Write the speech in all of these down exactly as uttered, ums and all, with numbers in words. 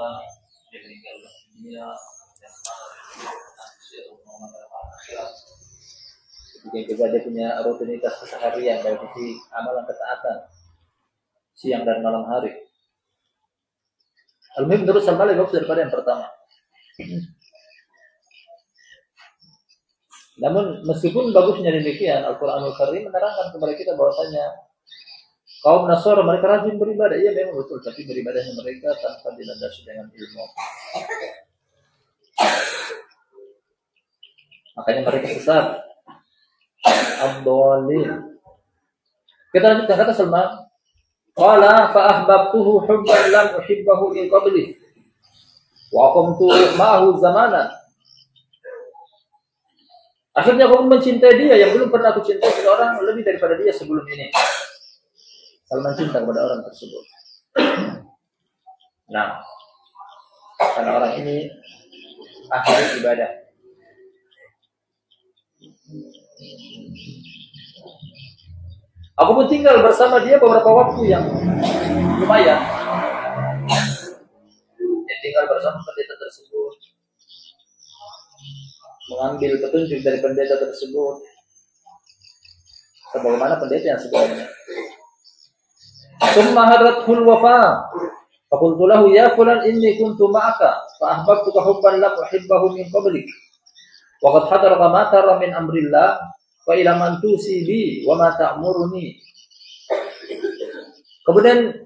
tua, dia meninggal dunia, dan akhirat. Kemudian juga dia punya rutinitas keseharian dari sisi amalan ketaatan siang dan malam hari. Al-Muhim menurut Salman lebih bagus daripada yang pertama. Namun meskipun bagusnya demikian, Al-Quranul Karim menerangkan kepada kita bahwasanya kaum Nasara mereka rajin beribadah. Iya memang betul, tapi beribadahnya mereka tanpa dilandasi dengan ilmu. Makanya mereka sesat. Ad-dhalin. Kita lanjutkan kata Salman. Qala fa ahbabtuhu hubban lam uhibbahu min qabli. Wa qamtu ma'ahu zamanan. Akhirnya aku mencintai dia yang belum pernah aku cintai seseorang lebih daripada dia sebelum ini. Salman cinta kepada orang tersebut. Nah, karena orang ini ahli ibadah. Aku pun tinggal bersama dia beberapa waktu yang lumayan. Dia tinggal bersama pendeta tersebut, mengambil petunjuk dari pendeta tersebut sebagaimana pendeta yang sebelumnya. Summa hadathul wafa faqultu lahu ya fulan inni kuntu ma'aka fa ahbabtuka hubban lam uhibbahu min qablik wa qad hadaraka ma tara min amrillah wa ila man tusibi wa ma ta'muruni. Kemudian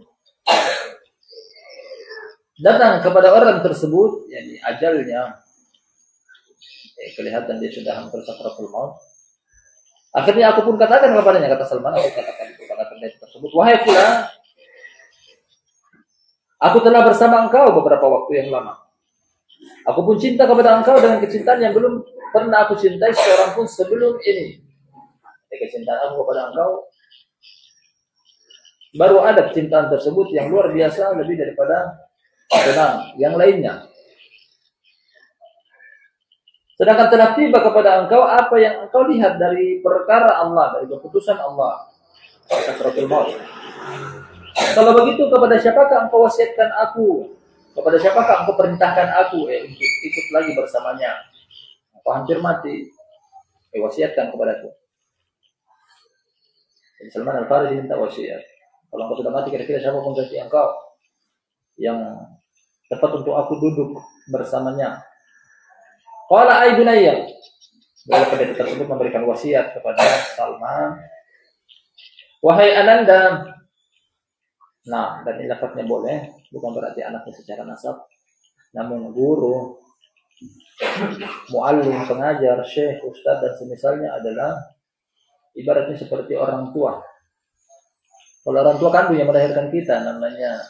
datang kepada orang tersebut, yakni ajalnya. Eh, kelihatan dia sudah hampir sakaratul maut. Akhirnya aku pun katakan kepadanya, kata Salman, aku katakan kepada pendeta tersebut, wahai fulan, aku telah bersama engkau beberapa waktu yang lama. Aku pun cinta kepada engkau dengan kecintaan yang belum pernah aku cintai seorang pun sebelum ini. Jadi kecintaan aku kepada engkau, baru ada kecintaan tersebut yang luar biasa lebih daripada tenang yang lainnya. Sedangkan telah tiba kepada engkau apa yang engkau lihat dari perkara Allah, dari keputusan Allah. Sakaratul maut. Kalau begitu, kepada siapakah engkau wasiatkan aku? Kepada siapakah engkau perintahkan aku eh, untuk ikut lagi bersamanya? Aku hampir mati. Eh, wasiatkan kepadaku. Jadi Salman Al-Farisi minta wasiat. Kalau engkau sudah mati, kira-kira siapa pengganti engkau yang tepat untuk aku duduk bersamanya? Qala ay bunayya. Lalu pendeta tersebut memberikan wasiat kepada Salman. Wahai ananda. Nah, dan ini lafadznya boleh, bukan berarti anaknya secara nasab. Namun guru, muallim, pengajar, syekh, ustaz dan semisalnya adalah ibaratnya seperti orang tua. Kalau orang tua kandung yang melahirkan kita namanya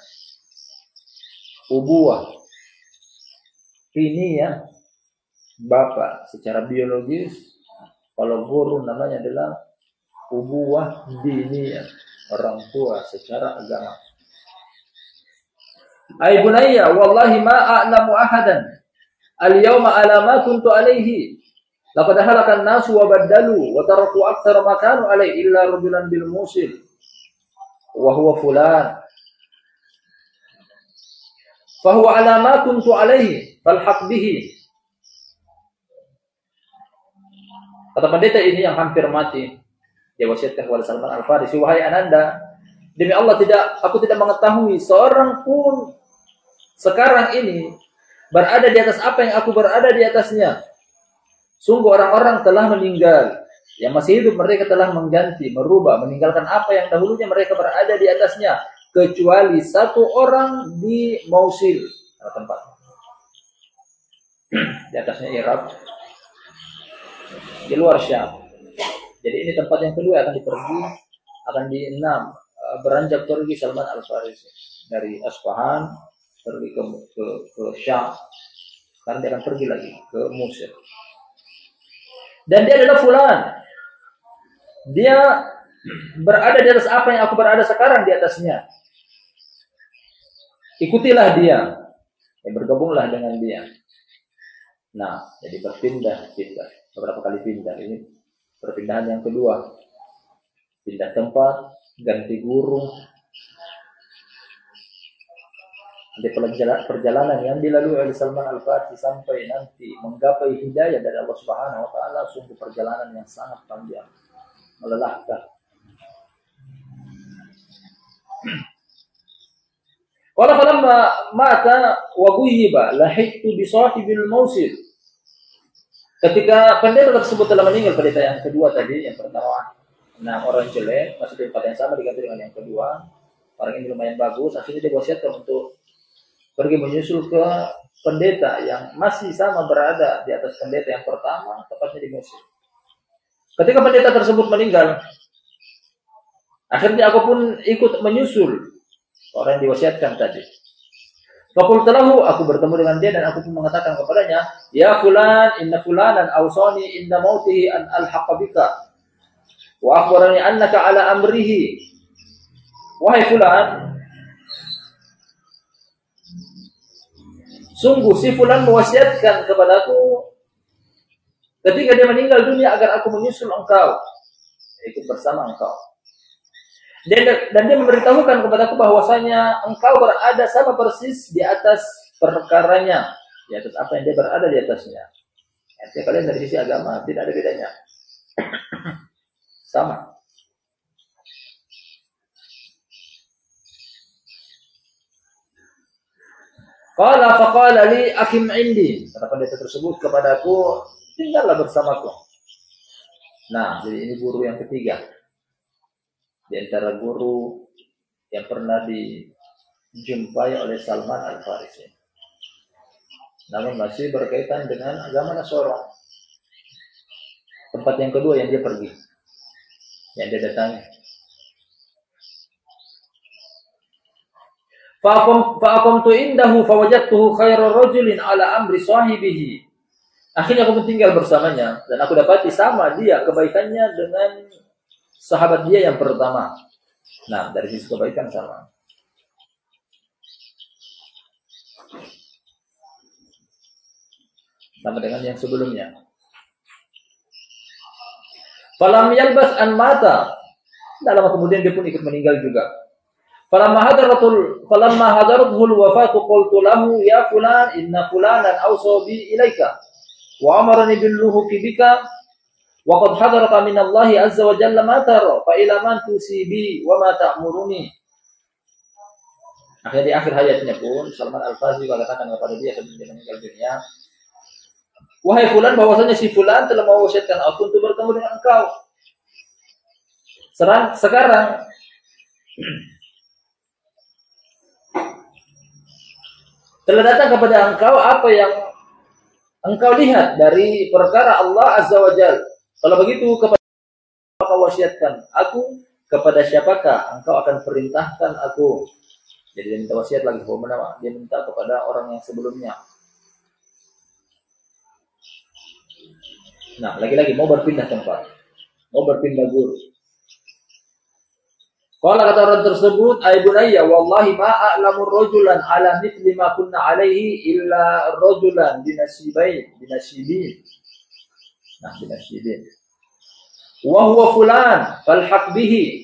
ubuwah. Ini ya bapak secara biologis. Kalau guru namanya adalah ubuwah diniyah, orang tua secara agama. Ay bunayya wallahi ma a'lamu ahadan al-yawma ala ma kuntu alayhi laqad halaka an-nasu wa badalu wa taraku aktsara ma kanu alayhi illa rajulan bil musil wa huwa fulan fa huwa ala ma kuntu alayhi falhaq bihi. Kata pendeta ini yang hampir mati, dia wasiatkan kepada Salman Al-Farisi, wahai ananda, demi Allah tidak, aku tidak mengetahui seorang pun sekarang ini berada di atas apa yang aku berada di atasnya. Sungguh orang-orang telah meninggal, yang masih hidup mereka telah mengganti, merubah, meninggalkan apa yang dahulunya mereka berada di atasnya, kecuali satu orang di Mosul, tempat di atasnya Irak, di luar Syam. Jadi ini tempat yang kedua akan dipergi, akan dienam beranjak pergi Salman Al-Farisi dari Asfahan pergi ke ke, ke Syam. Sekarang dia akan pergi lagi ke Mesir. Dan dia adalah fulan. Dia berada di atas apa yang aku berada sekarang di atasnya. Ikutilah dia, ya, bergabunglah dengan dia. Nah, jadi berpindah pindah. Beberapa kali pindah, ini perpindahan yang kedua, pindah tempat, ganti guru. di perjalanan, perjalanan yang dilalui oleh Salman Al-Farisi sampai nanti menggapai hidayah dari Allah Subhanahu wa taala, sungguh perjalanan yang sangat panjang, melelahkan. Qala falamma mata wa ghuyyiba lahiktu bi sahibil mausil. Ketika pendeta tersebut telah meninggal, pendeta yang kedua tadi, yang pertama nah orang jelek, masih di tempat yang sama diganti dengan yang kedua. Orang ini lumayan bagus, akhirnya dia wasiatkan untuk pergi menyusul ke pendeta yang masih sama berada di atas pendeta yang pertama, tepatnya di Mesir. Ketika pendeta tersebut meninggal, akhirnya aku pun ikut menyusul orang yang diwasiatkan tadi. Fakultalahu, aku bertemu dengan dia dan aku pun mengatakan kepadanya, ya fulan, inna fulanan awsani inna mautihi an alhaqa bika wa akhbarani annaka ala amrihi. Wahai fulan, sungguh si fulan mewasiatkan kepadaku ketika dia meninggal dunia agar aku menyusul engkau, ikut bersama engkau. Dan, dan dia memberitahukan kepadaku bahwasanya engkau berada sama persis di atas perkaranya, di atas apa yang dia berada di atasnya. Artinya kalian dari sisi agama tidak ada bedanya, sama. Qala faqala li akim indi. Kata pendeta tersebut kepadaku, tinggallah bersamaku. Nah, jadi ini guru yang ketiga di antara guru yang pernah dijumpai oleh Salman Al-Farisi. Namun masih berkaitan dengan agama Nasrani. Tempat yang kedua yang dia pergi, yang dia datangi. Fa'aqamtu indahu fawajadtuhu khairar rajulin ala amri sahibihi. Akhirnya aku tinggal bersamanya dan aku dapati sama dia kebaikannya dengan sahabat dia yang pertama. Nah, dari sisi kebaikan sama. Sama dengan yang sebelumnya. Falam yalbas an mata. Dalam kemudian dia pun ikut meninggal juga. Falamma hadaratul falamma hadaratul wafatu qultu lahu ya fulan inna fulanan awsa bi ilaika wa amarani bil luhuqi bika wa qad hadaraka min Allah azza wa jalla ma tara fa ila man tusibi wa ma ta'muruni. Akhirnya di akhir hayatnya pun Salman Al-Farisi mengatakan kepada dia sebelum dia meninggal dunia, wahai fulan, bahwasanya si fulan telah mewasiatkan aku untuk bertemu dengan engkau. Serang, sekarang telah datang kepada engkau apa yang engkau lihat dari perkara Allah Azza wa Jalla. Kalau begitu, kepada siapa wasiatkan aku, kepada siapakah engkau akan perintahkan aku? Jadi dia minta wasiat lagi, dia minta kepada orang yang sebelumnya. Nah, lagi-lagi mau berpindah tempat, mau berpindah guru. Kalau kata orang tersebut, ay bunayya wallahi ma a'lamu rajulan ala mithli ma kunna alaihi illa rajulan binasibain binasibin. Nah, binasibin. Wa huwa fulan falhaq bihi.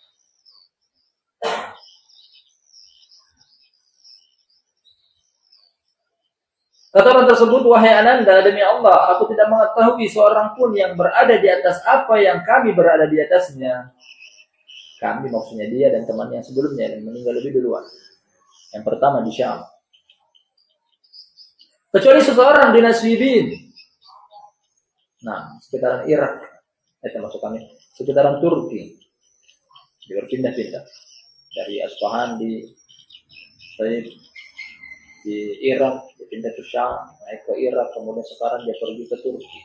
Kata orang tersebut, wahai Ananda, demi Allah, aku tidak mengetahui seorang pun yang berada di atas apa yang kami berada di atasnya. Kami maksudnya dia dan temannya yang sebelumnya yang meninggal lebih duluan. Yang pertama di Syam. Kecuali seseorang di Nasibin. Nah, sekitaran Irak. Itu maksud kami. Sekitaran Turki. Dia berpindah-pindah. Dari Asfahan di Taib, di Irak, dia pindah ke Syam, naik ke Irak, kemudian sekarang dia pergi ke Turki.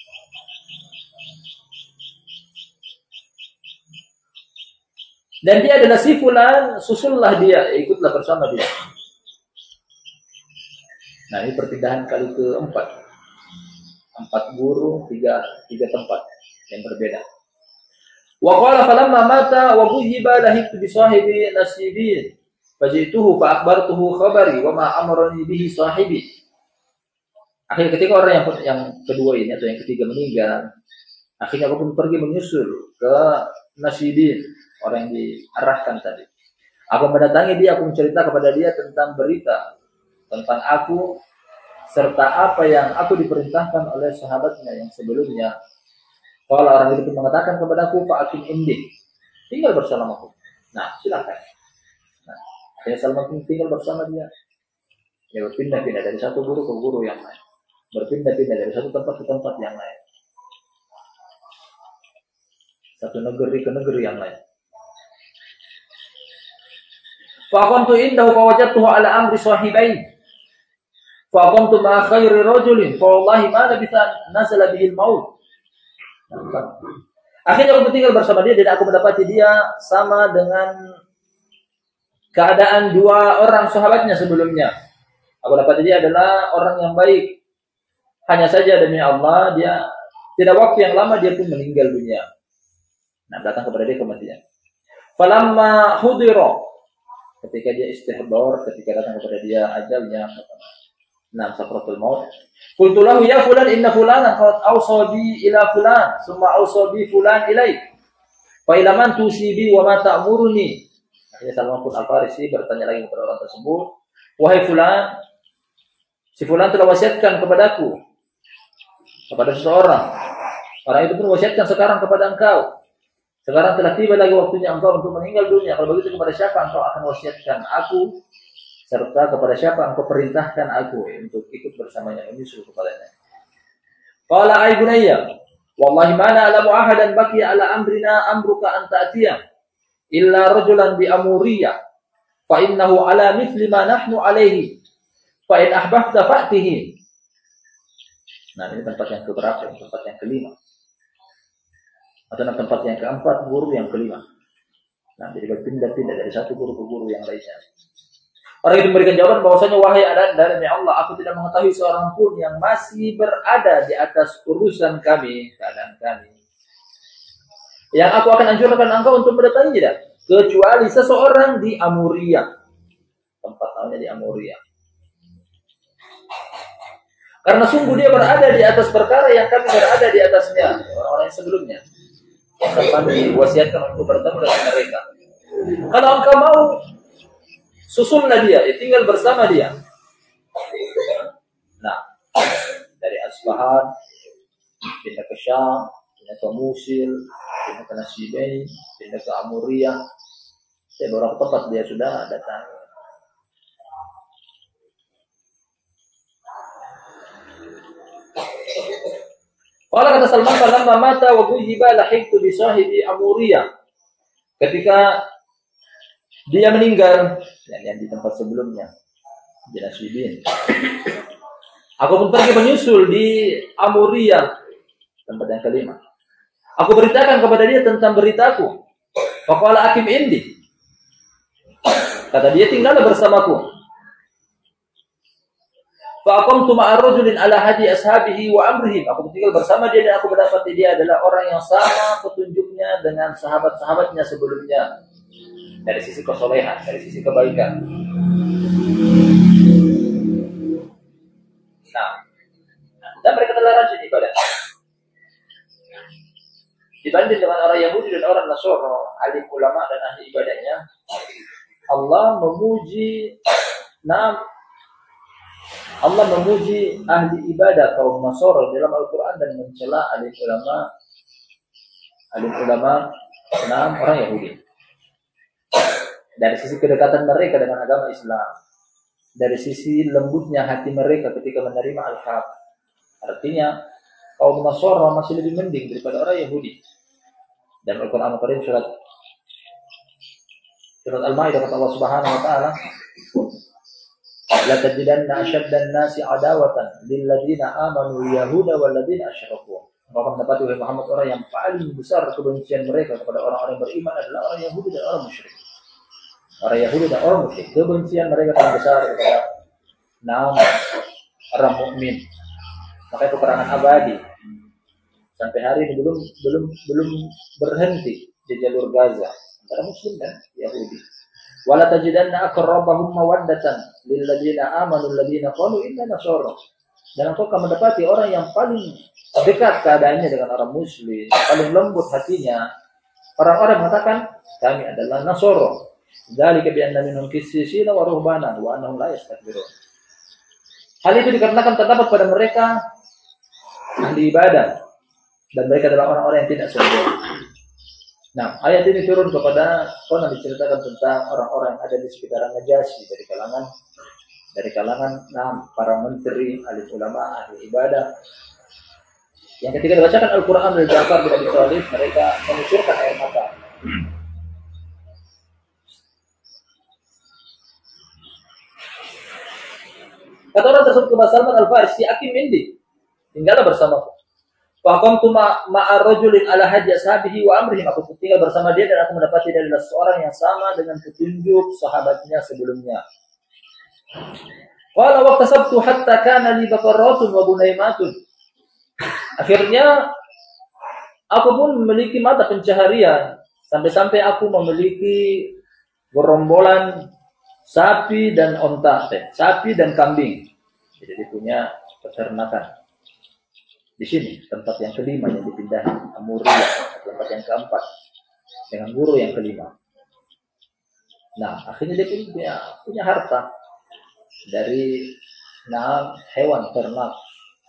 Dan dia adalah si fulan, susullah dia, ikutlah bersama dia. Nah, ini perpindahan kali keempat. Empat guru, tiga, tiga tempat yang berbeda. Wa qala falamma mata wa buhiba lahiktu bi sahibi nasibin. Fajituhu fa akhbartuhu khabari wa ma amarani bihi sahibi. Akhirnya ketika orang yang yang kedua ini atau yang ketiga meninggal, akhirnya aku pun pergi menyusul ke Nasibin, orang yang diarahkan tadi. Aku mendatangi dia, aku mencerita kepada dia tentang berita tentang aku serta apa yang aku diperintahkan oleh sahabatnya yang sebelumnya. Kalau orang itu mengatakan kepadaku, Fa'akim indi, tinggal bersamaku. Nah, silakan. Nah, akhirnya Salman pun tinggal bersama dia. Dia berpindah-pindah dari satu guru ke guru yang lain. Berpindah-pindah dari satu tempat ke tempat yang lain. Satu negeri ke negeri yang lain. Fa'aqamtu indahu fawajadtuhu ala amri sahibain. Fa'aqamtu ma'a khairi rajulin. Fawallahi ma labitha nazala bihil maut. Akhirnya aku tinggal bersama dia dan aku mendapati dia sama dengan keadaan dua orang sahabatnya sebelumnya. Aku dapati dia adalah orang yang baik. Hanya saja demi Allah dia tidak waktu yang lama dia pun meninggal dunia. Nah, datang kepada dia kematian. Falamma hudira, ketika dia istihdar, ketika datang kepada dia ajalnya, nah sakratul maut. Qultu lahu ya fulan inna fulanan qad awsa bi ila fulan, summa awsa bi fulan ilaik. Fa ila man tusibi wa ma ta'muruni. Akhirnya Salman pun Al-Farisi bertanya lagi kepada orang tersebut, wahai fulan, si fulan telah wasiatkan kepadaku kepada seseorang. Orang itu pun wasiatkan sekarang kepada engkau. Sekarang telah tiba lagi waktunya engkau untuk meninggal dunia. Kalau begitu kepada siapa engkau akan wasiatkan aku, serta kepada siapa engkau perintahkan aku untuk ikut bersamanya, menyusul kepadanya. Qala ay bunayya, wallahi ma na'lamu ahadan baqiya ala amrina amruka an ta'tiya illa rajulan bi amuriyah fa innahu ala mithli ma nahnu alaihi fa in ahbabta fa'tihi. Nah, ini tempat yang keberapa? Tempat yang kelima. Atau tempat yang keempat, guru yang kelima. Nah, jadi berpindah-pindah dari satu guru ke guru yang lainnya. Orang itu memberikan jawaban bahwasanya wahai Ananda demi Allah, aku tidak mengetahui seorang pun yang masih berada di atas urusan kami, keadaan kami. Yang aku akan anjurkan engkau untuk mendatangi tidak, kecuali seseorang di Amuria. Tempat namanya di Amuria. Karena sungguh dia berada di atas perkara yang kami berada di atasnya, orang-orang yang sebelumnya. Kami wasiatkan untuk bertemu dengan mereka. Kalau engkau mau, susullah dia, ya tinggal bersama dia. Nah, dari Asbahan, pindah ke Syam, pindah ke Musil, pindah ke Nasibain, pindah ke Amuriyah. Di beberapa tempat dia sudah datang. Kalau kata Salman, falamma mata wa bujiba lahiqtu bi sahibi Amuriyah. Ketika dia meninggal, yang, yang di tempat sebelumnya, di Nasibin. Aku pun pergi menyusul di Amuriyah, tempat yang kelima. Aku beritakan kepada dia tentang beritaku. Faqala akim indi. Kata dia, tinggallah bersamaku. Faqamtu ma'a rajulin ala hadi ashabihi wa amrihim. Aku tinggal bersama dia dan aku mendapati dia adalah orang yang sama petunjuknya dengan sahabat-sahabatnya sebelumnya. Dari sisi kesolehan, dari sisi kebaikan. Nah, dan mereka telah rajin ibadah. Dibanding dengan orang Yahudi dan orang Nasrani, alim ulama dan ahli ibadahnya, Allah memuji nam Allah memuji ahli ibadah kaum Nasrani dalam Al-Quran dan mencela alim ulama alim ulama enam orang Yahudi. Dari sisi kedekatan mereka dengan agama Islam, dari sisi lembutnya hati mereka ketika menerima Al-Haq. Artinya kaum Nasrani masih lebih mending daripada orang Yahudi. Dan Al-Quran Al-Karim surat surat Al-Maidah kata Allah Subhanahu wa taala, la tajidanna ashaddan nasi adawatan lil ladzina amanu yahuda wal ladzina asyraku. Maka mendapati oleh Muhammad orang yang paling besar kebencian mereka kepada orang-orang yang beriman adalah orang Yahudi dan orang musyrik. Orang Yahudi dan orang musyrik, kebencian mereka paling besar kepada nama orang mukmin. Makanya peperangan abadi sampai hari ini belum belum belum berhenti di jalur Gaza antara Muslim dan Yahudi. Wala tajidanna aqrabahum mawaddatan lil ladzina amanu alladziina qalu inna nasara. Dan engkau akan mendapati orang yang paling dekat keadaannya dengan orang Muslim, paling lembut hatinya, orang-orang mengatakan kami adalah Nasara. Dzalika bi anna minhum qissisina wa ruhbanan wa annahum la yastakbirun. Hal itu dikarenakan terdapat pada mereka ahli ibadah dan mereka adalah orang-orang yang tidak sombong. Nah, ayat ini turun kepada konon diceritakan tentang orang-orang yang ada di sekitaran Najasyi dari kalangan dari kalangan nah, para menteri, alim ulama, ahli ibadah. Yang ketika dibacakan Al-Quran dari Ja'far bin Abi Thalib, mereka mengucurkan air mata. Kata orang tersebut kepada Salman Al-Farisi, "Akim indi, tinggallah bersamaku." Faqamtu ma'a rajulin ala hajji ashabihi wa amrihim. Aku tinggal bersama dia dan aku mendapati dia adalah seorang yang sama dengan petunjuk sahabatnya sebelumnya. Qala waqtasabtu hatta kana li baqaratun wa bunaymatun. Akhirnya aku pun memiliki mata pencaharian sampai-sampai aku memiliki gerombolan sapi dan onta, eh, sapi dan kambing. Jadi dia punya peternakan. Di sini tempat yang kelima yang dipindahi, Amuriyah, tempat yang keempat dengan guru yang kelima. Nah, akhirnya dia punya punya harta dari enam hewan ternak.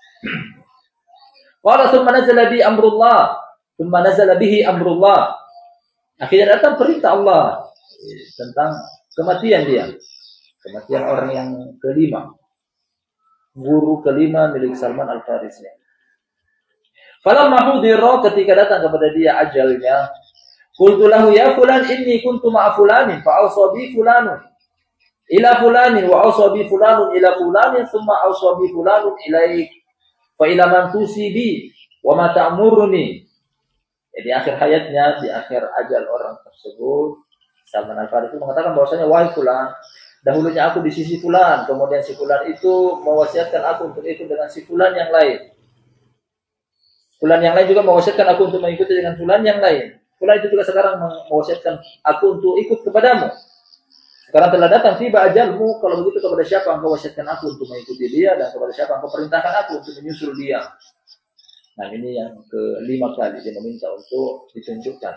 Qala tsumma nazala bi amrullah, tsumma nazala bihi amrullah. Akhirnya datang perintah Allah tentang kematian dia. Kematian orang yang kelima. Guru kelima milik Salman Al-Farisi. Falamma hudira, ketika datang kepada dia ajalnya, qultu lahu ya fulan inni kuntu ma'a fulanin fa awsa bi fulanun ila fulanin wa awsa bi fulanun ila fulanin thumma awsa bi fulanun ilaik fa ila man tusibi wa ma ta'muruni. Jadi akhir hayatnya, di akhir ajal orang tersebut, Salman Al-Farisi mengatakan bahwasanya wahai fulan, dahulunya aku di sisi fulan, kemudian si fulan itu mewasiatkan aku untuk ikut dengan si fulan yang lain. Fulan yang lain juga mewasiatkan aku untuk mengikuti dengan fulan yang lain. Fulan itu juga sekarang mewasiatkan aku untuk ikut kepadamu. Sekarang telah datang tiba ajalmu, kalau begitu kepada siapa engkau wasiatkan aku untuk mengikuti dia, dan kepada siapa engkau perintahkan aku untuk menyusul dia. Nah, ini yang kelima kali dia meminta untuk ditunjukkan.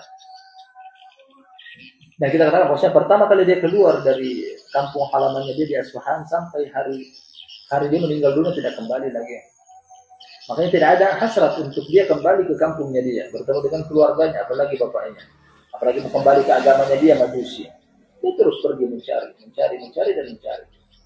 Nah, kita katakan bahwasanya pertama kali dia keluar dari kampung halamannya dia di Asfahan sampai hari hari dia meninggal dunia tidak kembali lagi. Makanya tidak ada hasrat untuk dia kembali ke kampungnya dia, bertemu dengan keluarganya, apalagi bapaknya, apalagi kembali ke agamanya dia Majusi. Dia terus pergi mencari, mencari, mencari dan mencari.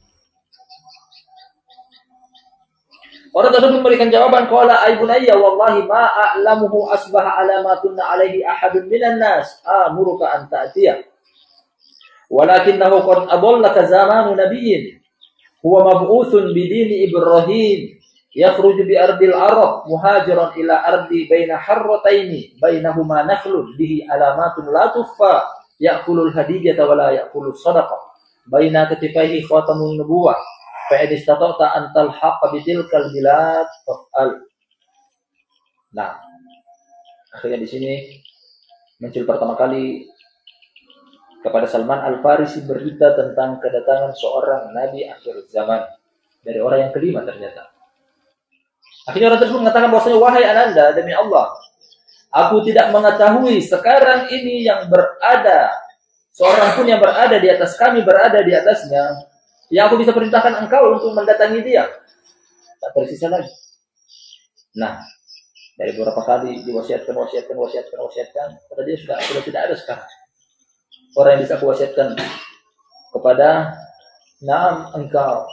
Orang tersebut memberikan jawaban, qala ay bunayya wallahi ma a'lamuhu asbaha ala ma kunna alaihi ahadun minan nas amuruka an ta'tiya walakinnahu qad adallaka zamanu nabiyyin huwa mab'utsun bidini Ibrahim yakhruju bi ardil Arab muhajiran ila ardi baina harrataini bainahuma nakhlun bihi alamatun la tuffa ya'kulul hadiyata wa la ya'kulus sadaqah baina katifaihi khatamun nubuwah fa in istata'ta an talhaqa bitilkal bilad fa'al. Nah, akhirnya di sini muncul pertama kali kepada Salman Al-Farisi berita tentang kedatangan seorang nabi akhir zaman dari orang yang kelima ternyata. Akhirnya orang tersebut mengatakan bahwasanya wahai Ananda, demi Allah, aku tidak mengetahui sekarang ini yang berada, seorang pun yang berada di atas kami berada di atasnya, yang aku bisa perintahkan engkau untuk mendatangi dia. Tak tersisa lagi. Nah, dari beberapa kali diwasiatkan, wasiatkan, wasiatkan, wasiatkan, kata dia sudah sudah tidak ada sekarang orang yang bisa aku wasiatkan kepada naam engkau.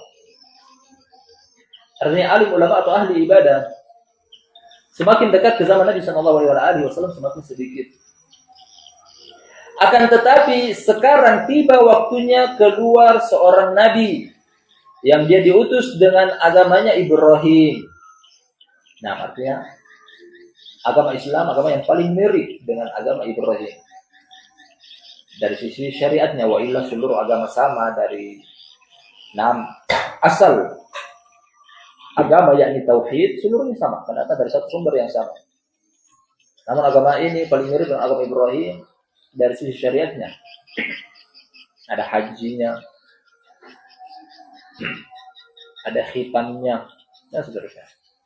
Artinya alim ulama atau ahli ibadah semakin dekat ke zaman Nabi sallallahu alaihi wasallam semakin sedikit. Akan tetapi sekarang tiba waktunya keluar seorang nabi yang dia diutus dengan agamanya Ibrahim. Nah, artinya agama Islam agama yang paling mirip dengan agama Ibrahim. Dari sisi syariatnya, wa illa seluruh agama sama dari enam asal agama yakni tauhid seluruhnya sama karena dari satu sumber yang sama. Namun agama ini paling mirip dengan agama Ibrahim dari sisi syariatnya. Ada hajinya, ada khitannya, dan seterusnya.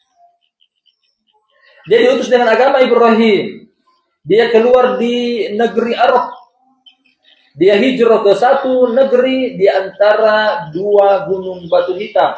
Dia diutus dengan agama Ibrahim. Dia keluar di negeri Arab Dia hijrah ke satu negeri di antara dua gunung batu hitam.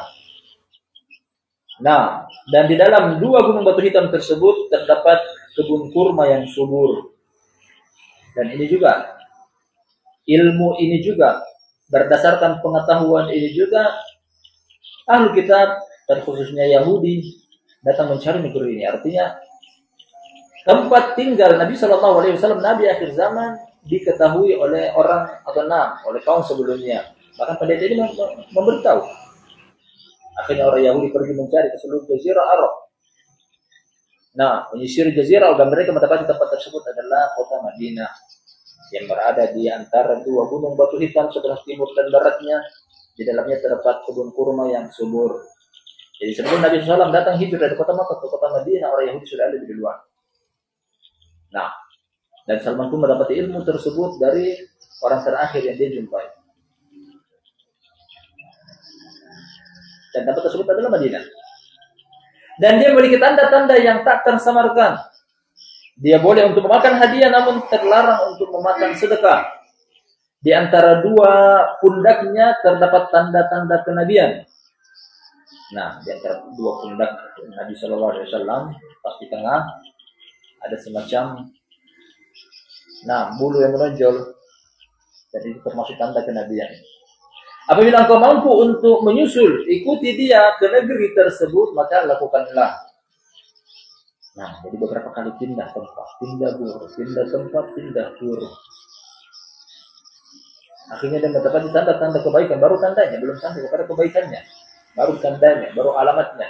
Nah, dan di dalam dua gunung batu hitam tersebut terdapat kebun kurma yang subur. Dan ini juga, ilmu ini juga, berdasarkan pengetahuan ini juga, ahlu kitab, dan khususnya Yahudi, datang mencari negeri ini. Artinya, tempat tinggal Nabi Shallallahu Alaihi Wasallam, Nabi akhir zaman, diketahui oleh orang atau enam, oleh kaum sebelumnya. Bahkan pendeta ini memberitahu. Akhirnya orang Yahudi pergi mencari ke seluruh jazirah Arab. Nah, menyisir jazirah dan mereka mendapati tempat tersebut adalah kota Madinah yang berada di antara dua gunung batu hitam sebelah timur dan baratnya. Di dalamnya terdapat kebun kurma yang subur. Jadi sebelum Nabi shallallahu alaihi wasallam datang hijrah dari kota Makkah ke kota Madinah, orang Yahudi sudah ada di luar. Nah, dan Salman pun mendapati ilmu tersebut dari orang terakhir yang dia jumpai. Dan tempat tersebut adalah Madinah. Dan dia memiliki tanda-tanda yang tak tersamarkan. Dia boleh untuk memakan hadiah namun terlarang untuk memakan sedekah. Di antara dua pundaknya terdapat tanda-tanda kenabian. Nah, di antara dua pundak Nabi Shallallahu Alaihi Wasallam, pas di tengah ada semacam, nah, bulu yang menonjol. Jadi itu termasuk tanda kenabian. Apabila engkau mampu untuk menyusul, ikuti dia ke negeri tersebut, maka lakukanlah. Nah, jadi beberapa kali pindah tempat, pindah bur, pindah tempat, pindah bur. Akhirnya dia mendapati tanda-tanda kebaikan, baru tandanya, belum sampai kepada kebaikannya. Baru tandanya, baru alamatnya.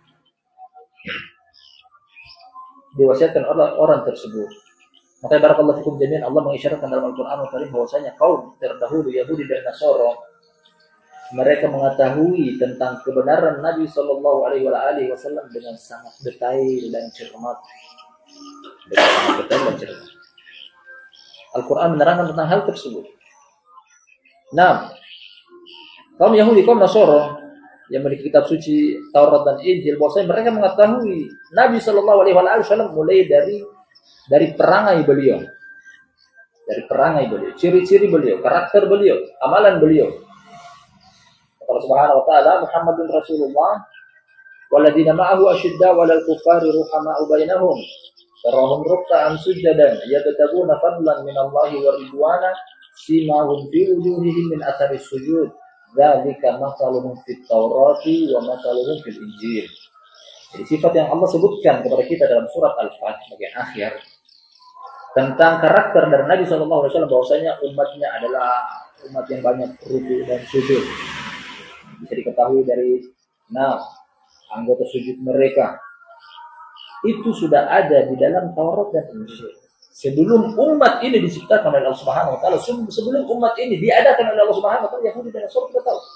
Diwasiatkan oleh orang tersebut. Maka barakallahu fikum jami'an, Allah mengisyaratkan dalam Al-Qur'an Al-Karim bahwasanya kaum terdahulu Yahudi dan Nasara, mereka mengetahui tentang kebenaran Nabi Shallallahu Alaihi Wasallam dengan sangat detail dan cermat. Dengan sangat detail dan cermat. Al-Quran menerangkan tentang hal tersebut. Nah, kaum Yahudi, kaum Nasara yang memiliki kitab suci Taurat dan Injil, bahwasanya mereka mengetahui Nabi Shallallahu Alaihi Wasallam mulai dari dari perangai beliau, dari perangai beliau, ciri-ciri beliau, karakter beliau, amalan beliau. Allah Subhanahu wa taala, Muhammadun Rasulullah walladzina ma'ahu asyidda 'alal kuffari ruhama'u bainahum tarahum ruk'an sujadan yabtaguna fadlan minallahi wa ridwana simahum fi wujuhihim min athari sujud dzalika mathaluhum fit taurati wa mathaluhum fil injil. Jadi sifat yang Allah sebutkan kepada kita dalam surat Al-Fatih bagian akhir tentang karakter dari Nabi shallallahu alaihi wasallam, bahwasanya umatnya adalah umat yang banyak ruku dan sujud. Bisa diketahui dari nah anggota sujud mereka itu sudah ada di dalam Taurat dan Injil. Sebelum umat ini diciptakan oleh Allah Subhanahu wa taala, sebelum umat ini diadakan oleh Allah Subhanahu wa taala, Yahudi dan Nasrani sudah tahu.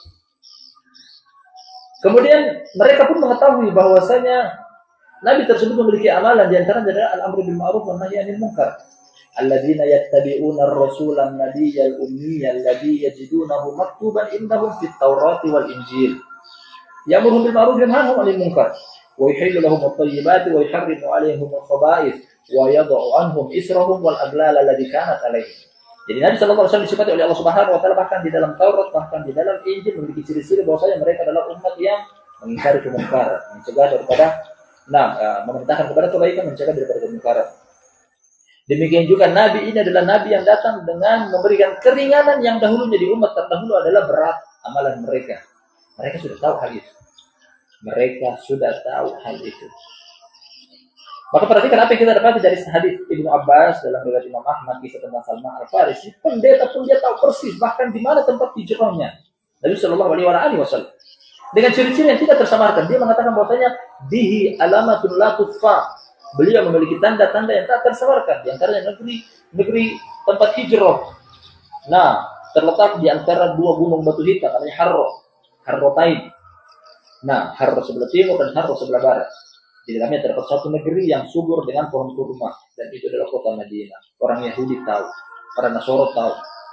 Kemudian mereka pun mengetahui bahwasanya Nabi tersebut memiliki amalan, di antaranya adalah al-amru bil ma'ruf wan nahyi 'anil munkar. Alladzina yattabi'una ar-rasula an-nabiyyal ummiyal ladzi yajidunahu maktuban indahum fit Taurati wal Injil. Ya'muruhum bil ma'ruf wa yanhahum 'anil munkar wa yuhillu lahum at-tayyibati wa yuharrimu 'alaihim al-khaba'ith wa yad'u 'anhum israhum wal aghlal allati kanat 'alaihim. Jadi Nabi sallallahu alaihi wasallam disifati oleh Allah Subhanahu wa taala bahkan di dalam Taurat, bahkan di dalam Injil memiliki ciri-ciri bahwasanya mereka adalah umat yang mengingkari kemungkaran, mencegah daripada nah, memerintahkan kepada kebaikan, mencegah daripada kemungkaran. Demikian juga Nabi ini adalah Nabi yang datang dengan memberikan keringanan yang dahulunya di umat terdahulu adalah berat amalan mereka. Mereka sudah tahu hal itu. Mereka sudah tahu hal itu. Maka perhatikan apa yang kita dapati dari hadis Ibnu Abbas dalam riwayat Imam Ahmad kisah tentang Salman Al-Farisi. Pendeta pun dia tahu persis bahkan di mana tempat hijrahnya Nabi Shallallahu Alaihi Wasallam. Dengan ciri-ciri yang tidak tersamarkan, dia mengatakan bahwasanya bihi alamatun la tufa. Beliau memiliki tanda-tanda yang tak tersamarkan, di antaranya negeri negeri tempat hijrah. Nah, terletak di antara dua gunung batu hitam namanya Harro, Harrotain. Nah, Harro sebelah timur dan Harro sebelah barat. Di dalamnya terdapat satu negeri yang subur dengan pohon kurma, dan itu adalah kota Madinah. Orang Yahudi tahu, orang Nasara tahu.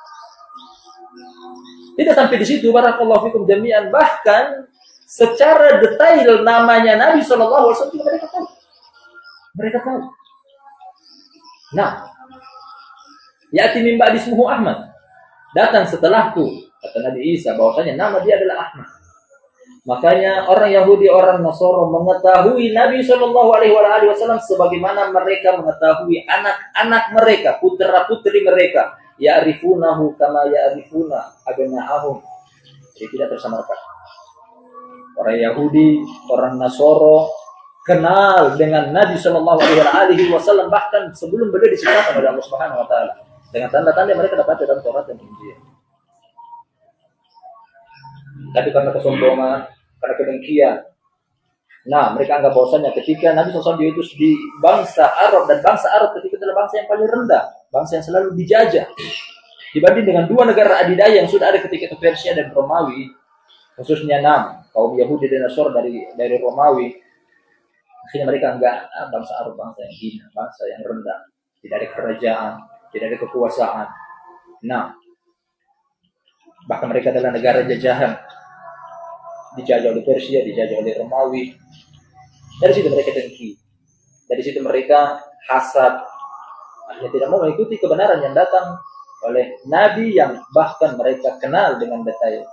Tidak sampai di situ, barakallahu fikum jami'an, bahkan secara detail namanya Nabi shallallahu alaihi wasallam mereka tahu. Mereka tahu. Nah, ya'ti min ba'di ismuhu Ahmad. datang setelahku, kata Nabi Isa bahwasanya nama dia adalah Ahmad. Makanya orang Yahudi, orang Nasara mengetahui Nabi Shallallahu Alaihi Wasallam sebagaimana mereka mengetahui anak-anak mereka, putra-putri mereka. Ya'rifunahu kama ya'rifuna abna'ahum. Jadi tidak tersamarkan. Orang Yahudi, orang Nasara kenal dengan Nabi Shallallahu Alaihi Wasallam bahkan sebelum beliau diciptakan oleh Allah Subhanahu Wa Taala dengan tanda-tanda yang mereka dapat dalam Taurat dan Injil. Tapi karena kesombongan, karena kedengkian, nah mereka anggap bahwasanya ketika Nabi shallallahu alaihi wasallam diutus di bangsa Arab, dan bangsa Arab ketika adalah bangsa yang paling rendah, bangsa yang selalu dijajah dibanding dengan dua negara adidaya yang sudah ada ketika itu, Persia dan Romawi, khususnya enam kaum Yahudi dan Nasr dari dari Romawi. Akhirnya mereka enggak, ah, bangsa Arab bangsa yang hina, bangsa yang rendah, tidak ada kerajaan, tidak ada kekuasaan. Nah, bahkan mereka adalah negara jajahan, dijajah oleh Persia, dijajah oleh Romawi. Dari situ mereka dengki, dari situ mereka hasad, akhirnya tidak mau mengikuti kebenaran yang datang oleh Nabi yang bahkan mereka kenal dengan detail.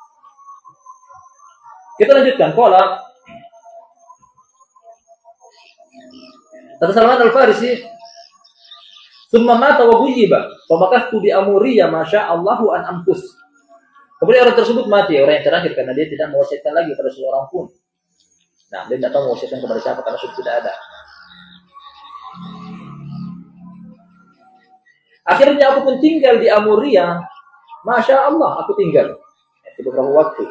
Kita lanjutkan. Qala kata Salman Al-Farisi, "Tsumma mata wa ghuyyiba, fa makathu bi amuriya ma syaa Allahu an amkus." Kemudian orang tersebut mati, orang yang terakhir, karena dia tidak mewasiatkan lagi pada seorang pun. Nah, dia tidak tahu mewasiatkan kepada siapa karena sudah tidak ada. Akhirnya aku pun tinggal di Amuria, masya Allah, aku tinggal di beberapa waktu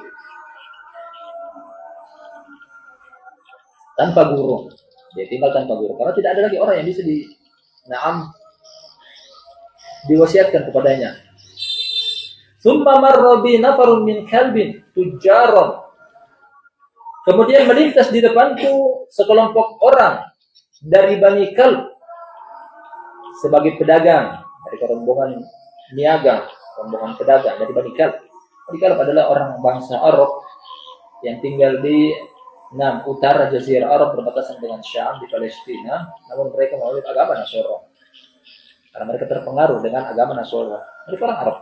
tanpa guru. Dia tinggal tanpa guru karena tidak ada lagi orang yang bisa di naam diwasiatkan kepadanya. Summa marra bi nafarun min kalbin tujaron. Kemudian melintas di depanku sekelompok orang dari Bani Kalb sebagai pedagang, dari rombongan niaga, rombongan pedagang dari Bani Kalb. Bani Kalb adalah orang bangsa Arab yang tinggal di Nah, utara Jazirah Arab berbatasan dengan Syam di Palestina, namun mereka memeluk agama Nasrani. Karena mereka terpengaruh dengan agama Nasrani. Mereka orang Arab.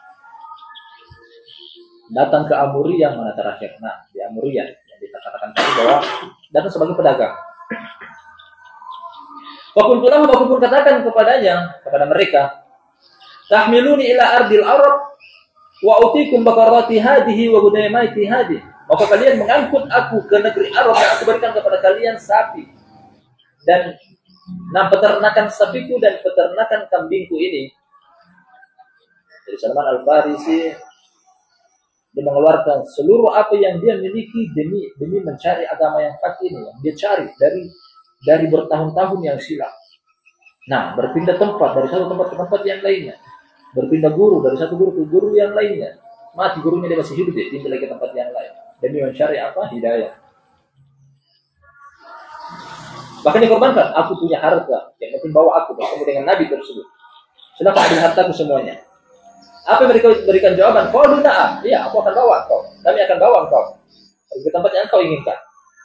Datang ke Amuria yang mana terakhir? Nah, di Amuria yang dikatakan tadi bahwa datang sebagai pedagang. Fakultulahu, aku pun katakan kepadanya, kepada mereka, tahmiluni ila ardil Arab wa utikum bakarati hadihi wa budaymaiti hadihi. Maka kalian mengangkut aku ke negeri Arab dan aku berikan kepada kalian sapi dan nah peternakan sapiku dan peternakan kambingku ini. Jadi Salman Al-Farisi dia mengeluarkan seluruh apa yang dia miliki demi demi mencari agama yang hak ini yang dia cari dari dari bertahun-tahun yang silam. Nah, berpindah tempat dari satu tempat ke tempat yang lainnya, berpindah guru dari satu guru ke guru yang lainnya. Mati gurunya, dia masih hidup, dia tinggal lagi ke tempat yang lain demi mencari apa? Hidayah. Bahkan dikorbankan, aku punya harta, yang penting bawa aku bertemu dengan Nabi tersebut. Silahkan ambil hartaku semuanya. Apa yang mereka berikan jawaban? Qalu na'am, iya, aku akan bawa engkau. Kami akan bawa engkau ke tempat yang engkau inginkan.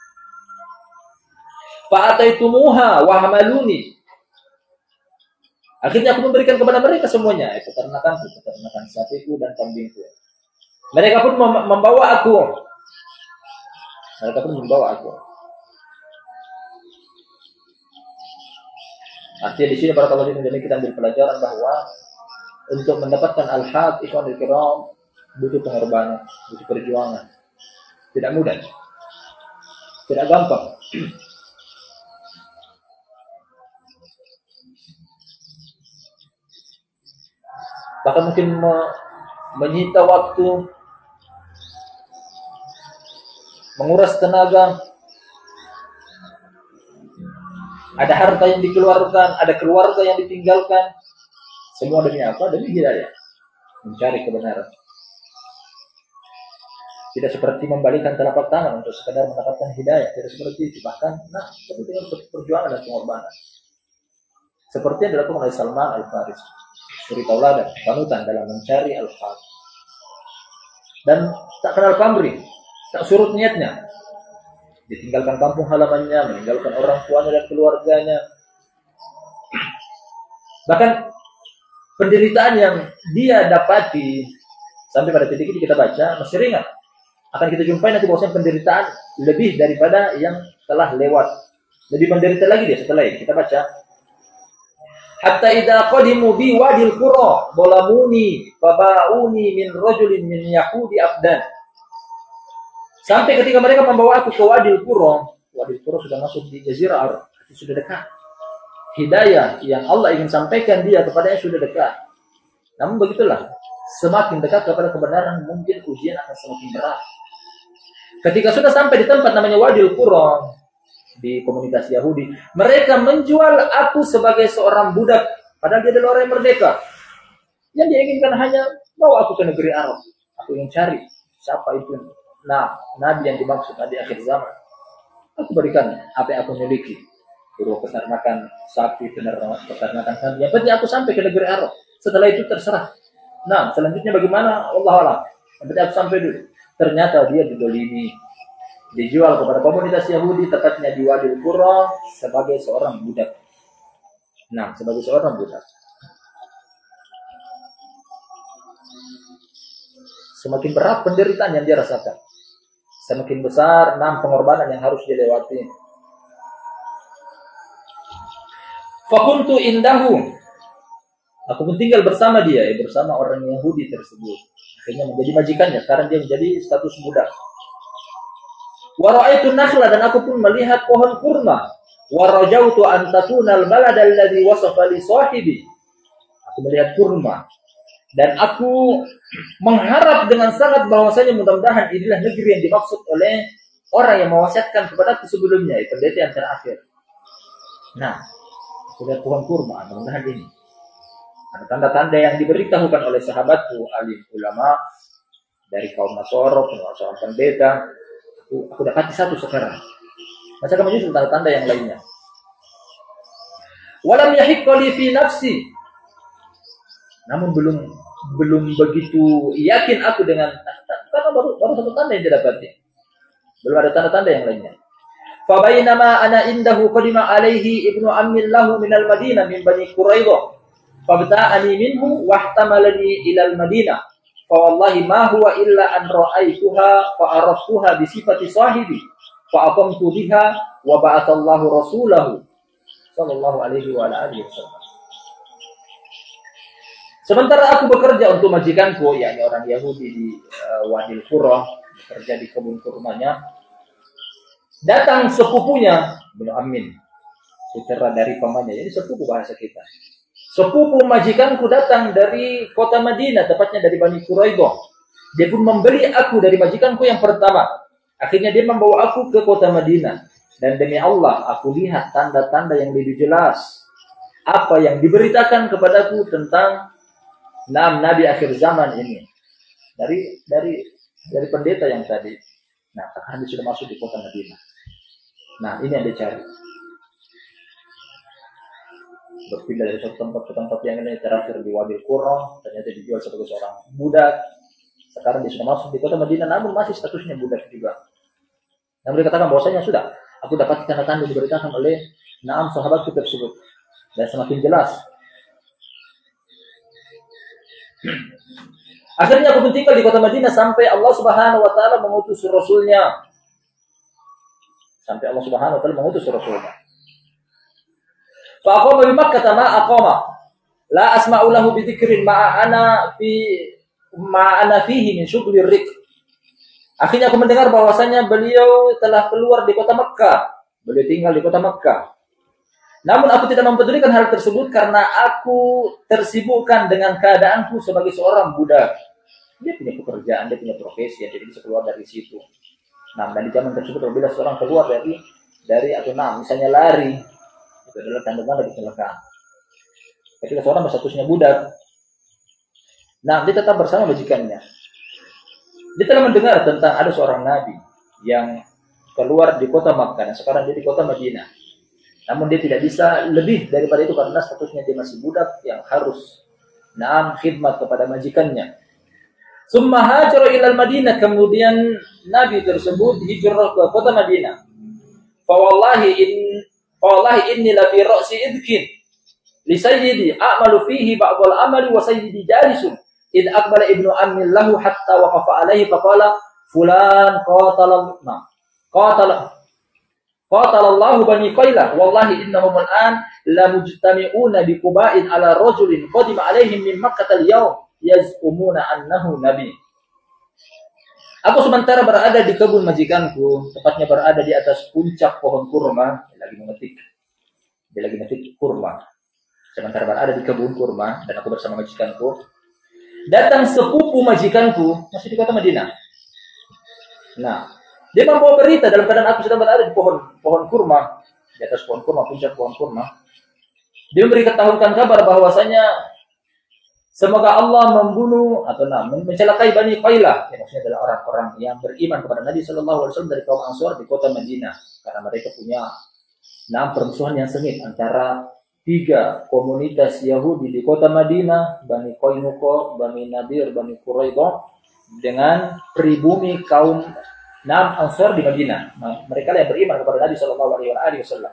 Fa'ataitumuha wa hamaluni. Akhirnya aku memberikan kepada mereka semuanya, itu peternakanku, peternakan sapiku dan kambingku. Mereka pun membawa aku. Mereka pun membawa aku. Artinya di sini para kawan ini kita ambil pelajaran bahwa untuk mendapatkan al-haq, ikhwan al-kiram, butuh pengorbanan, butuh perjuangan. Tidak mudah. Tidak gampang. Bahkan mungkin me- menyita waktu, menguras tenaga, ada harta yang dikeluarkan, ada keluarga yang ditinggalkan, semua demi apa? Demi hidayah, mencari kebenaran. Tidak seperti membalikan telapak tangan untuk sekadar mendapatkan hidayah, tidak seperti itu. Bahkan, nah, tapi dengan perjuangan dan pengorbanan. Seperti yang dilakukan oleh Salman Al-Farisi, suri tauladan, panutan dalam mencari al-haq. Dan tak kenal pamrih, tak surut niatnya, ditinggalkan kampung halamannya, meninggalkan orang tuanya dan keluarganya. Bahkan penderitaan yang dia dapati sampai pada titik ini kita baca masih ringan. Akan kita jumpai nanti bahwasanya penderitaan lebih daripada yang telah lewat. Lebih menderita lagi dia setelah ini. Kita baca. Hatta idza qadimu bi wadil qura balamuni fabauni min rajulin min yahudi abdan. Sampai ketika mereka membawa aku ke Wadil Qura, Wadil Qura sudah masuk di Jazirah Arab, sudah dekat. Hidayah yang Allah ingin sampaikan dia kepadanya sudah dekat. Namun begitulah, semakin dekat kepada kebenaran, mungkin ujian akan semakin berat. Ketika sudah sampai di tempat namanya Wadil Qura, di komunitas Yahudi, mereka menjual aku sebagai seorang budak, padahal dia adalah orang yang merdeka. Yang dia inginkan hanya bawa aku ke negeri Arab. Aku ingin cari siapa itu. Nah, Nabi yang dimaksud Nabi akhir zaman. Aku berikan apa yang aku miliki. Berupa peternakan sapi, peternakan sapi. Yang penting aku sampai ke negeri Arab. Setelah itu terserah. Nah, selanjutnya bagaimana? Allah Allah. Yang penting aku sampai dulu. Ternyata dia didolimi. Dijual kepada komunitas Yahudi, tepatnya di Wadil Qura, sebagai seorang budak. Nah, sebagai seorang budak. Semakin berat penderitaan yang dia rasakan. Semakin besar enam pengorbanan yang harus dilewati. Fakuntu indahu. Aku pun tinggal bersama dia, ya, bersama orang Yahudi tersebut. Akhirnya menjadi majikannya. Sekarang dia menjadi status budak. Wa ra'aitu nakhla, dan aku pun melihat pohon kurma. Wa rajautu an takuna al-balad alladhi wasafa li sahibi. Aku melihat kurma. Dan aku mengharap dengan sangat bahwasanya mudah-mudahan inilah negeri yang dimaksud oleh orang yang mewasiatkan kepada aku sebelumnya, pendeta yang terakhir. Nah, aku lihat pohon kurma, mudah-mudahan ini. Ada tanda-tanda yang diberitahukan oleh sahabatku, alim ulama dari kaum Nasoro, seorang pendeta. Aku, aku dapati satu sekarang. Masa kamu menyusul tanda-tanda yang lainnya. Walam yahiqqa li fi nafsi. Namun belum belum begitu yakin aku dengan karena baru baru satu tanda yang didapati. Belum ada tanda-tanda yang lainnya. Fa bainama ana indahu qadima alaihi ibnu ammin lahu min al-Madinah min Bani Quraidah. Fa bata'ani minhu wahtamalani ila al-Madinah. Fa wallahi ma huwa illa an ra'aituha fa araftuha bi sifati sahibi. Fa aqamtu biha wa ba'athallahu rasulahu sallallahu alaihi wa alihi wasallam. Sementara aku bekerja untuk majikanku, yakni orang Yahudi di uh, Wadil Qura, bekerja di kebun kurmanya, datang sepupunya, Ibnu Amin, putra dari pamannya, jadi sepupu bahasa kita. Sepupu majikanku datang dari kota Madinah, tepatnya dari Bani Quraidah. Dia pun membeli aku dari majikanku yang pertama. Akhirnya dia membawa aku ke kota Madinah. Dan demi Allah, aku lihat tanda-tanda yang lebih jelas. Apa yang diberitakan kepadaku tentang Naam Nabi akhir zaman ini dari dari dari pendeta yang tadi. Nah, sekarang dia sudah masuk di kota Madinah. Nah, ini yang dicari. Berpindah dari satu tempat ke tempat yang ini, terakhir di Wadil Qura, ternyata dijual sebagai seorang budak. Sekarang dia sudah masuk di kota Madinah, namun masih statusnya budak juga. Namun dia katakan bahwasanya sudah, aku dapat tanda-tanda diberitakan oleh Naam sahabatku tersebut, dan semakin jelas. Akhirnya aku tinggal di kota Madinah sampai Allah Subhanahu wa taala mengutus rasulnya. Sampai Allah Subhanahu wa taala mengutus rasulnya. Fa aqama bi Makkah ma aqama. La asma'u lahu bi dzikrin ma ana fi ma ana fihi min syughli rik. Akhirnya aku mendengar bahwasanya beliau telah keluar di kota Makkah. Beliau tinggal di kota Makkah. Namun aku tidak mempedulikan hal tersebut karena aku tersibukkan dengan keadaanku sebagai seorang budak. Dia punya pekerjaan, dia punya profesi, jadi bisa keluar dari situ. Nah, dan di zaman tersebut apabila seorang keluar dari dari atau nah, misalnya lari, itu adalah tanda-tanda kecelakaan. Ketika seorang berstatusnya budak, nah dia tetap bersama majikannya. Dia telah mendengar tentang ada seorang nabi yang keluar di kota Makkah, dan sekarang dia di kota Madinah. Namun dia tidak bisa lebih daripada itu karena statusnya dia masih budak yang harus naam khidmat kepada majikannya. Summa hajara ila al-Madinah, kemudian nabi tersebut hijrah ke kota Madinah. Fa wallahi in fa wallahi inni la fi ra'si idkin li sayyidi a'malu fihi ba'dal amali wa sayyidi jalisun id aqbala ibnu ammi lahu hatta waqafa alaihi faqala fulan qatala na qatala qatalallahu bani qailah wallahi innahum al'an la mujtami'una bi quba'in ala rajulin qadima alaihim min makkah al-yawm yaz'umuna annahu nabi. Aku sementara berada di kebun majikanku, tepatnya berada di atas puncak pohon kurma, dia lagi memetik. Dia lagi memetik kurma. Sementara berada di kebun kurma dan aku bersama majikanku, datang sepupu majikanku masih di kota Madinah. Nah, dia membawa berita dalam keadaan aku sedang berada di pohon pohon kurma, di atas pohon kurma, puncak pohon kurma. Dia memberi ketahuan kabar bahwasanya semoga Allah membunuh atau nah, mencelakai Bani Qailah, yang maksudnya adalah orang-orang yang beriman kepada Nabi Shallallahu Alaihi Wasallam dari kaum Ansor di kota Madinah, karena mereka punya enam permusuhan yang sengit antara tiga komunitas Yahudi di kota Madinah, Bani Qainuqa, Bani Nadir, Bani Quraidah, dengan pribumi kaum enam Ansor di Madinah. Nah, mereka yang beriman kepada Nabi Shallallahu Alaihi Wasallam.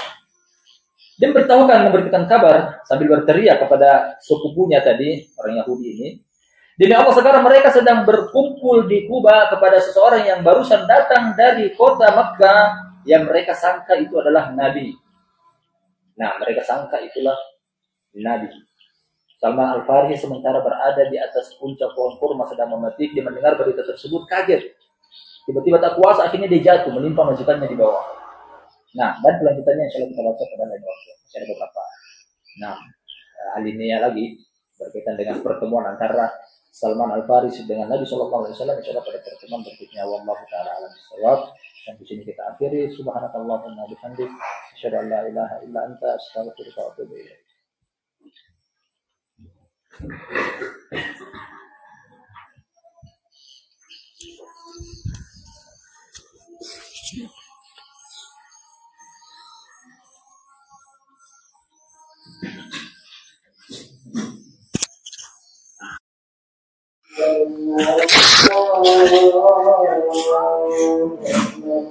Dia memberitahukan, memberikan kabar sambil berteriak kepada sepupunya tadi, orang Yahudi ini. Demi Allah sekarang mereka sedang berkumpul di Kuba kepada seseorang yang barusan datang dari kota Makkah yang mereka sangka itu adalah Nabi. Nah, mereka sangka itulah Nabi. Salman Al-Farisi sementara berada di atas puncak pohon kurma sedang memetik, dia mendengar berita tersebut kaget. Tiba-tiba tak kuasa akhirnya dia jatuh, menimpa majikannya di bawah. Nah, dan kelanjutannya insya Allah kita baca pada lain waktu. Masih ada beberapa. Nah, alinea lagi berkaitan dengan pertemuan antara Salman Al-Farisi dengan Nabi Shallallahu Alaihi Wasallam. Insya Allah pada pertemuan berikutnya. Wallahu taala a'lam bishawab. Dan di sini kita akhiri. Subhanakallahumma bihamdik. Asyhadu an la ilaha illa anta astaghfiruka wa atubu ilaik. Allah